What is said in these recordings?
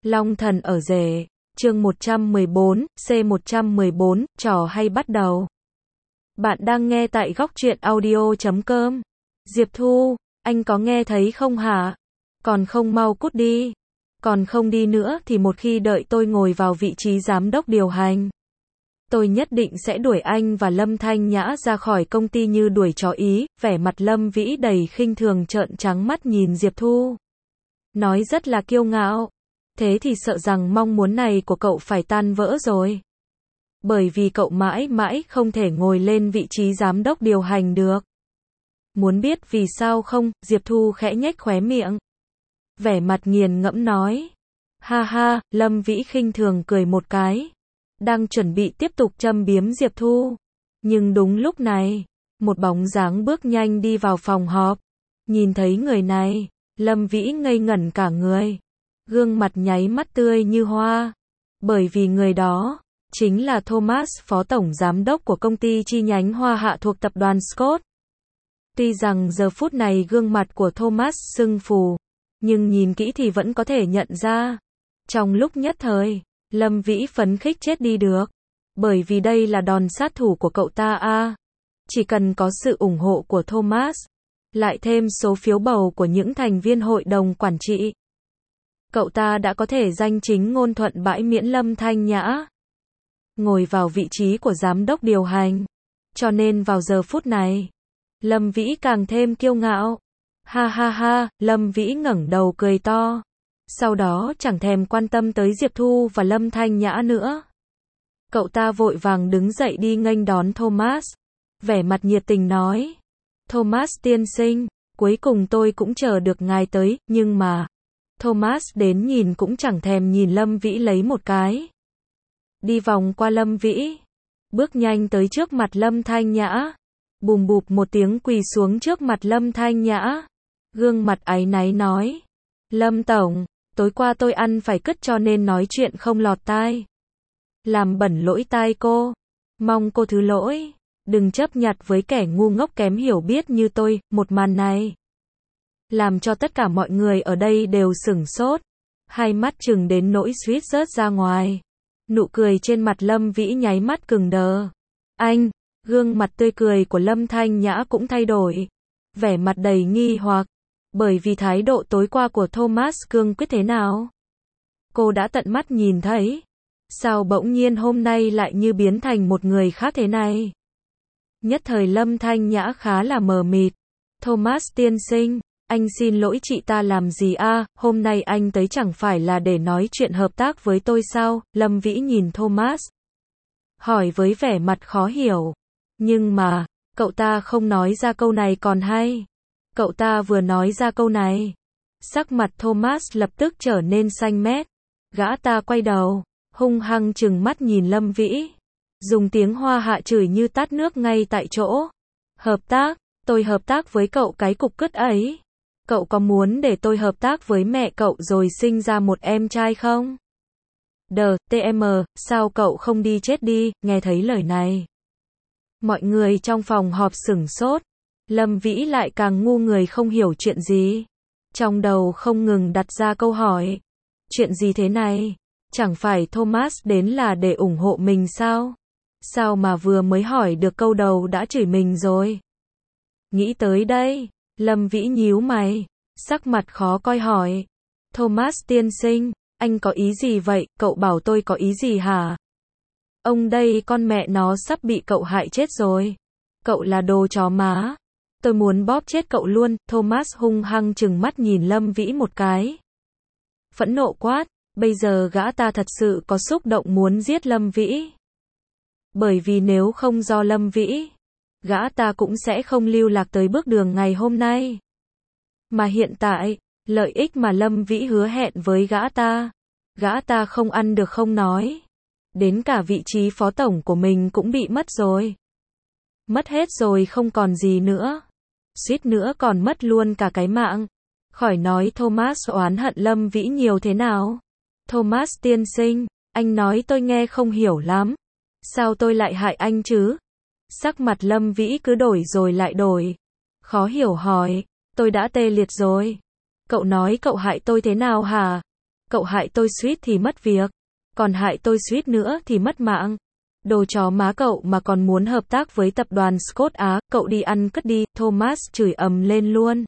Long thần ở rể, chương 114, C114, trò hay bắt đầu. Bạn đang nghe tại góc truyện audio.com. Diệp Thu, anh có nghe thấy không hả? Còn không mau cút đi. Còn không đi nữa thì một khi đợi tôi ngồi vào vị trí giám đốc điều hành, tôi nhất định sẽ đuổi anh và Lâm Thanh Nhã ra khỏi công ty như đuổi chó ý. Vẻ mặt Lâm Vĩ đầy khinh thường trợn trắng mắt nhìn Diệp Thu. Nói rất là kiêu ngạo. Thế thì sợ rằng mong muốn này của cậu phải tan vỡ rồi. Bởi vì cậu mãi mãi không thể ngồi lên vị trí giám đốc điều hành được. Muốn biết vì sao không? Diệp Thu khẽ nhếch khóe miệng. Vẻ mặt nghiền ngẫm nói. Ha ha, Lâm Vĩ khinh thường cười một cái. Đang chuẩn bị tiếp tục châm biếm Diệp Thu. Nhưng đúng lúc này, một bóng dáng bước nhanh đi vào phòng họp. Nhìn thấy người này, Lâm Vĩ ngây ngẩn cả người. Gương mặt nháy mắt tươi như hoa. Bởi vì người đó chính là Thomas, phó tổng giám đốc của công ty chi nhánh Hoa Hạ thuộc tập đoàn Scott. Tuy rằng giờ phút này gương mặt của Thomas sưng phù, nhưng nhìn kỹ thì vẫn có thể nhận ra. Trong lúc nhất thời, Lâm Vĩ phấn khích chết đi được. Bởi vì đây là đòn sát thủ của cậu ta a. Chỉ cần có sự ủng hộ của Thomas, lại thêm số phiếu bầu của những thành viên hội đồng quản trị, cậu ta đã có thể danh chính ngôn thuận bãi miễn Lâm Thanh Nhã ngồi vào vị trí của giám đốc điều hành. Cho nên vào giờ phút này, Lâm Vĩ càng thêm kiêu ngạo. Ha ha ha, Lâm Vĩ ngẩng đầu cười to. Sau đó chẳng thèm quan tâm tới Diệp Thu và Lâm Thanh Nhã nữa. Cậu ta vội vàng đứng dậy đi nghênh đón Thomas. Vẻ mặt nhiệt tình nói. Thomas tiên sinh, cuối cùng tôi cũng chờ được ngài tới, nhưng mà Thomas đến nhìn cũng chẳng thèm nhìn Lâm Vĩ lấy một cái. Đi vòng qua Lâm Vĩ, bước nhanh tới trước mặt Lâm Thanh Nhã. Bùm bụp một tiếng quỳ xuống trước mặt Lâm Thanh Nhã. Gương mặt áy náy nói. Lâm tổng, tối qua tôi ăn phải cứt cho nên nói chuyện không lọt tai. Làm bẩn lỗi tai cô. Mong cô thứ lỗi. Đừng chấp nhặt với kẻ ngu ngốc kém hiểu biết như tôi. Một màn này làm cho tất cả mọi người ở đây đều sửng sốt. Hai mắt trừng đến nỗi suýt rớt ra ngoài. Nụ cười trên mặt Lâm Vĩ nháy mắt cứng đờ. Anh, gương mặt tươi cười của Lâm Thanh Nhã cũng thay đổi. Vẻ mặt đầy nghi hoặc. Bởi vì thái độ tối qua của Thomas cương quyết thế nào? Cô đã tận mắt nhìn thấy. Sao bỗng nhiên hôm nay lại như biến thành một người khác thế này? Nhất thời Lâm Thanh Nhã khá là mờ mịt. Thomas tiên sinh, anh xin lỗi chị ta làm gì a? Hôm nay anh tới chẳng phải là để nói chuyện hợp tác với tôi sao? Lâm Vĩ nhìn Thomas, hỏi với vẻ mặt khó hiểu. Nhưng mà, cậu ta không nói ra câu này còn hay. Cậu ta vừa nói ra câu này, sắc mặt Thomas lập tức trở nên xanh mét. Gã ta quay đầu, hung hăng trừng mắt nhìn Lâm Vĩ. Dùng tiếng Hoa Hạ chửi như tát nước ngay tại chỗ. Hợp tác? Tôi hợp tác với cậu cái cục cứt ấy. Cậu có muốn để tôi hợp tác với mẹ cậu rồi sinh ra một em trai không? TM, sao cậu không đi chết đi? Nghe thấy lời này, mọi người trong phòng họp sửng sốt. Lâm Vĩ lại càng ngu người không hiểu chuyện gì. Trong đầu không ngừng đặt ra câu hỏi. Chuyện gì thế này? Chẳng phải Thomas đến là để ủng hộ mình sao? Sao mà vừa mới hỏi được câu đầu đã chửi mình rồi? Nghĩ tới đây, Lâm Vĩ nhíu mày, sắc mặt khó coi hỏi. Thomas tiên sinh, anh có ý gì vậy? Cậu bảo tôi có ý gì hả? Ông đây con mẹ nó sắp bị cậu hại chết rồi. Cậu là đồ chó má. Tôi muốn bóp chết cậu luôn. Thomas hung hăng trừng mắt nhìn Lâm Vĩ một cái. Phẫn nộ quát, bây giờ gã ta thật sự có xúc động muốn giết Lâm Vĩ. Bởi vì nếu không do Lâm Vĩ, gã ta cũng sẽ không lưu lạc tới bước đường ngày hôm nay. Mà hiện tại, lợi ích mà Lâm Vĩ hứa hẹn với gã ta không ăn được không nói. Đến cả vị trí phó tổng của mình cũng bị mất rồi. Mất hết rồi không còn gì nữa. Suýt nữa còn mất luôn cả cái mạng. Khỏi nói Thomas oán hận Lâm Vĩ nhiều thế nào. Thomas tiên sinh, anh nói tôi nghe không hiểu lắm. Sao tôi lại hại anh chứ? Sắc mặt Lâm Vĩ cứ đổi rồi lại đổi. Khó hiểu hỏi, tôi đã tê liệt rồi. Cậu nói cậu hại tôi thế nào hả? Cậu hại tôi suýt thì mất việc, còn hại tôi suýt nữa thì mất mạng. Đồ chó má cậu mà còn muốn hợp tác với tập đoàn Scott Á, cậu đi ăn cất đi, Thomas chửi ầm lên luôn.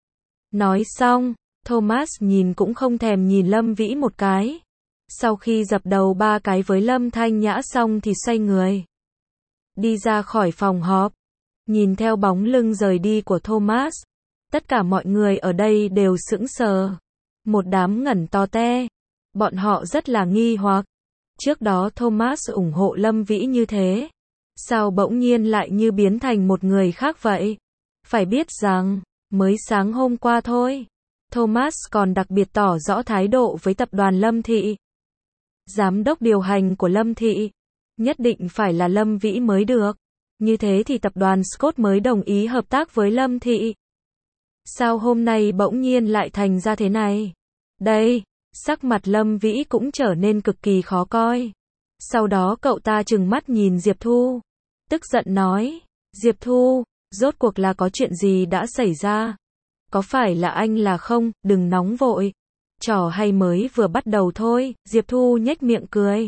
Nói xong, Thomas nhìn cũng không thèm nhìn Lâm Vĩ một cái. Sau khi dập đầu 3 cái với Lâm Thanh Nhã xong thì xoay người. Đi ra khỏi phòng họp. Nhìn theo bóng lưng rời đi của Thomas. Tất cả mọi người ở đây đều sững sờ. Một đám ngẩn to te. Bọn họ rất là nghi hoặc. Trước đó Thomas ủng hộ Lâm Vĩ như thế. Sao bỗng nhiên lại như biến thành một người khác vậy? Phải biết rằng, mới sáng hôm qua thôi, Thomas còn đặc biệt tỏ rõ thái độ với tập đoàn Lâm Thị. Giám đốc điều hành của Lâm Thị, nhất định phải là Lâm Vĩ mới được. Như thế thì tập đoàn Scott mới đồng ý hợp tác với Lâm Thị. Sao hôm nay bỗng nhiên lại thành ra thế này? Đây, sắc mặt Lâm Vĩ cũng trở nên cực kỳ khó coi. Sau đó cậu ta trừng mắt nhìn Diệp Thu. Tức giận nói, Diệp Thu, rốt cuộc là có chuyện gì đã xảy ra? Có phải là anh là không, đừng nóng vội. Trò hay mới vừa bắt đầu thôi, Diệp Thu nhếch miệng cười.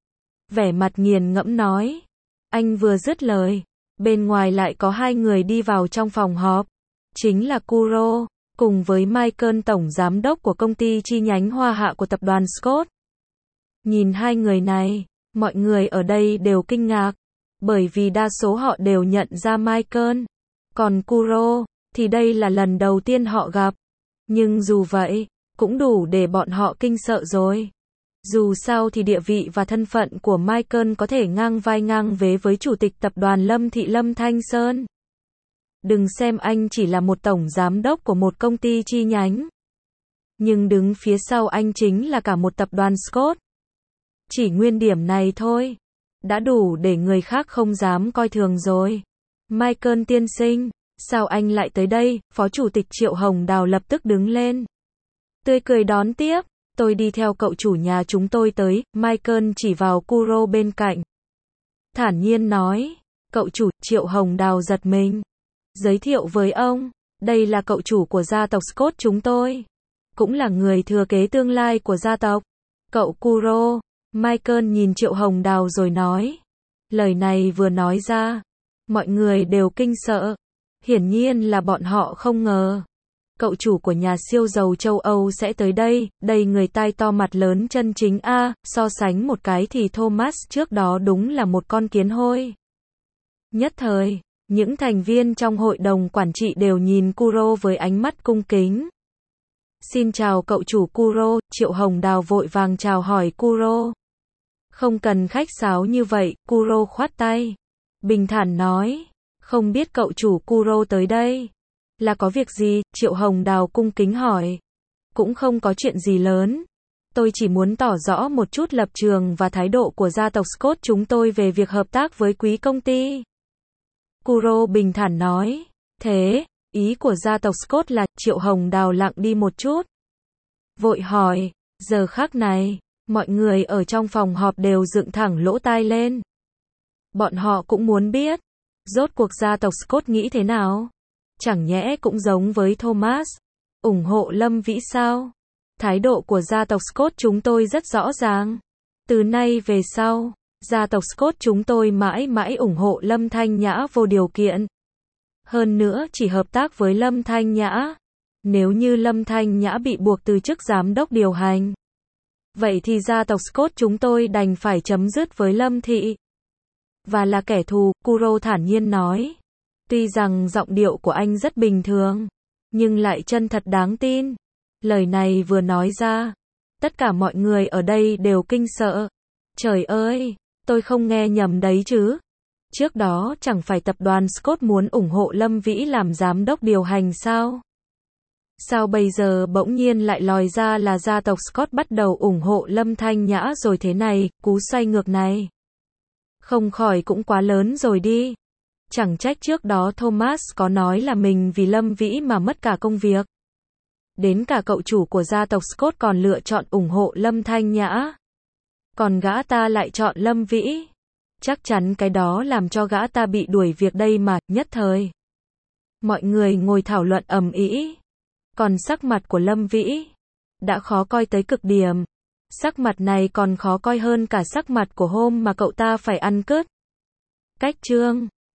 Vẻ mặt nghiền ngẫm nói. Anh vừa dứt lời, bên ngoài lại có 2 người đi vào trong phòng họp. Chính là Kuro, cùng với Michael tổng giám đốc của công ty chi nhánh Hoa Hạ của tập đoàn Scott. Nhìn 2 người này, mọi người ở đây đều kinh ngạc, bởi vì đa số họ đều nhận ra Michael. Còn Kuro, thì đây là lần đầu tiên họ gặp. Nhưng dù vậy, cũng đủ để bọn họ kinh sợ rồi. Dù sao thì địa vị và thân phận của Michael có thể ngang vai ngang vế với chủ tịch tập đoàn Lâm Thị Lâm Thanh Sơn. Đừng xem anh chỉ là một tổng giám đốc của một công ty chi nhánh. Nhưng đứng phía sau anh chính là cả một tập đoàn Scott. Chỉ nguyên điểm này thôi, đã đủ để người khác không dám coi thường rồi. Michael tiên sinh, sao anh lại tới đây? Phó chủ tịch Triệu Hồng Đào lập tức đứng lên. Tươi cười đón tiếp, tôi đi theo cậu chủ nhà chúng tôi tới, Michael chỉ vào Kuro bên cạnh. Thản nhiên nói, cậu chủ, Triệu Hồng Đào giật mình. Giới thiệu với ông, đây là cậu chủ của gia tộc Scott chúng tôi. Cũng là người thừa kế tương lai của gia tộc. Cậu Kuro, Michael nhìn Triệu Hồng Đào rồi nói. Lời này vừa nói ra, mọi người đều kinh sợ. Hiển nhiên là bọn họ không ngờ. Cậu chủ của nhà siêu giàu châu Âu sẽ tới đây, đây người tai to mặt lớn chân chính a, so sánh một cái thì Thomas trước đó đúng là một con kiến hôi. Nhất thời, những thành viên trong hội đồng quản trị đều nhìn Kuro với ánh mắt cung kính. Xin chào cậu chủ Kuro, Triệu Hồng Đào vội vàng chào hỏi Kuro. Không cần khách sáo như vậy, Kuro khoát tay. Bình thản nói, không biết cậu chủ Kuro tới đây là có việc gì? Triệu Hồng Đào cung kính hỏi. Cũng không có chuyện gì lớn. Tôi chỉ muốn tỏ rõ một chút lập trường và thái độ của gia tộc Scott chúng tôi về việc hợp tác với quý công ty. Kuro bình thản nói. Thế, ý của gia tộc Scott là? Triệu Hồng Đào lặng đi một chút. Vội hỏi, giờ khắc này, mọi người ở trong phòng họp đều dựng thẳng lỗ tai lên. Bọn họ cũng muốn biết, rốt cuộc gia tộc Scott nghĩ thế nào? Chẳng nhẽ cũng giống với Thomas, ủng hộ Lâm Vĩ sao? Thái độ của gia tộc Scott chúng tôi rất rõ ràng. Từ nay về sau, gia tộc Scott chúng tôi mãi mãi ủng hộ Lâm Thanh Nhã vô điều kiện. Hơn nữa chỉ hợp tác với Lâm Thanh Nhã. Nếu như Lâm Thanh Nhã bị buộc từ chức giám đốc điều hành, vậy thì gia tộc Scott chúng tôi đành phải chấm dứt với Lâm Thị. Và là kẻ thù, Kuro thản nhiên nói. Tuy rằng giọng điệu của anh rất bình thường, nhưng lại chân thật đáng tin. Lời này vừa nói ra, tất cả mọi người ở đây đều kinh sợ. Trời ơi, tôi không nghe nhầm đấy chứ. Trước đó chẳng phải tập đoàn Scott muốn ủng hộ Lâm Vĩ làm giám đốc điều hành sao? Sao bây giờ bỗng nhiên lại lòi ra là gia tộc Scott bắt đầu ủng hộ Lâm Thanh Nhã rồi thế này, cú xoay ngược này. Không khỏi cũng quá lớn rồi đi. Chẳng trách trước đó Thomas có nói là mình vì Lâm Vĩ mà mất cả công việc. Đến cả cậu chủ của gia tộc Scott còn lựa chọn ủng hộ Lâm Thanh Nhã. Còn gã ta lại chọn Lâm Vĩ. Chắc chắn cái đó làm cho gã ta bị đuổi việc đây mà, nhất thời. Mọi người ngồi thảo luận ầm ĩ. Còn sắc mặt của Lâm Vĩ, đã khó coi tới cực điểm. Sắc mặt này còn khó coi hơn cả sắc mặt của hôm mà cậu ta phải ăn cứt. Cách chương